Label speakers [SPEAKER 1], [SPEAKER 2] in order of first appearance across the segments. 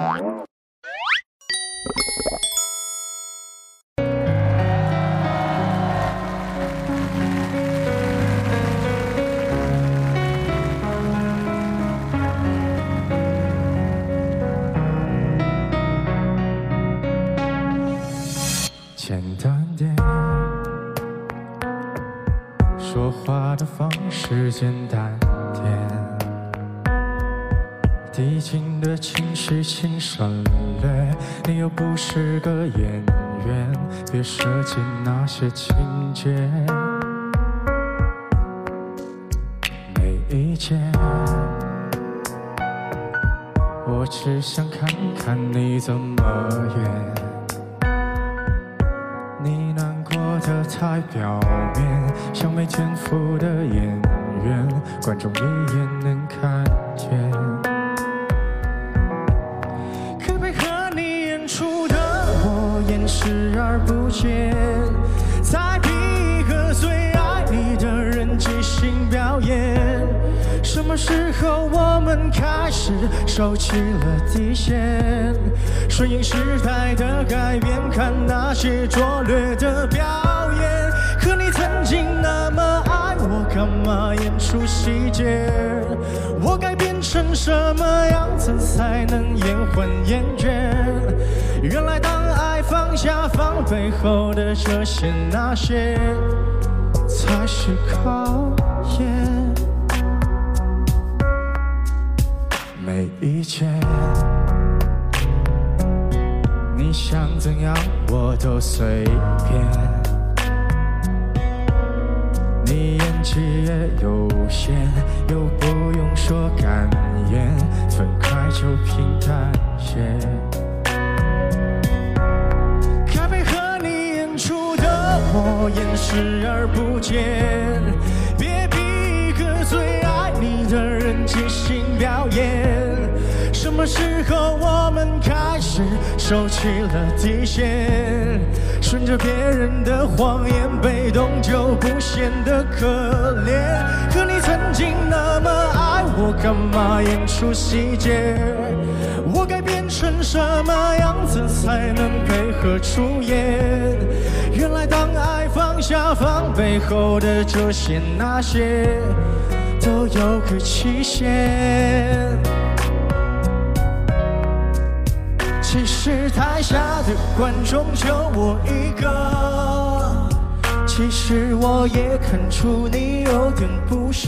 [SPEAKER 1] 简单点，说话的方式简单点，递进的情绪请省略，你又不是个演员，别设计那些情节。没意见，我只想看看你怎么演。你难过的太表面，像没天赋的演员，观众一眼能看见。可配合你演出的我演视而不见，再逼一个最爱你的人即兴表演。什么时候我们开始收起了底线，顺应时代的改变，看那些拙劣的表演。可你曾经那么爱我，干嘛演出细节？我该变成什么样子才能延缓厌倦？原来当爱放下放背后的这些那些，才是考验。没意见，你想怎样我都随便。你演技也有限，又不用说感言，分开就平淡些。该配合你演出的我演视而不见，别逼一个最爱你的人即兴表演。什么时候我们开始收起了底线，顺着别人的谎言，被动就不显得可怜。可你曾经那么爱我，干嘛演出细节？我该变成什么样子才能配合出演？原来当爱放下放背后的这些那些，都有个期限。其实台下的观众就我一个，其实我也看出你有点不舍，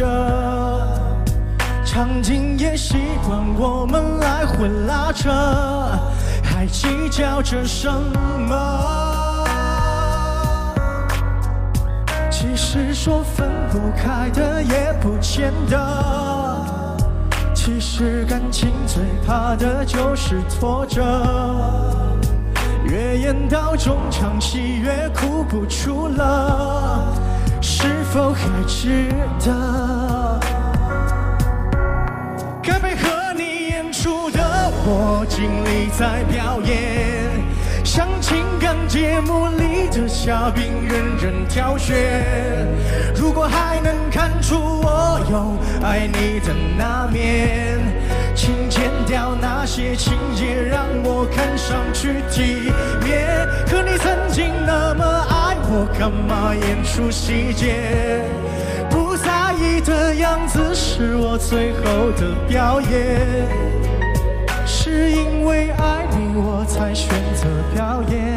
[SPEAKER 1] 场景也习惯我们来回拉扯，还计较着什么？其实说分不开的也不见得，其实感情最怕的就是拖着，越演到中场戏越哭不出了，是否还值得？该配合你演出的我尽力在表演，像情感节目里的嘉宾任人挑选。如果还能看出我有爱你的那面，请剪掉那些情节，让我看上去体面。可你曾经那么爱我，干嘛演出细节？不在意的样子是我最后的表演，是因为爱你我才选择表演。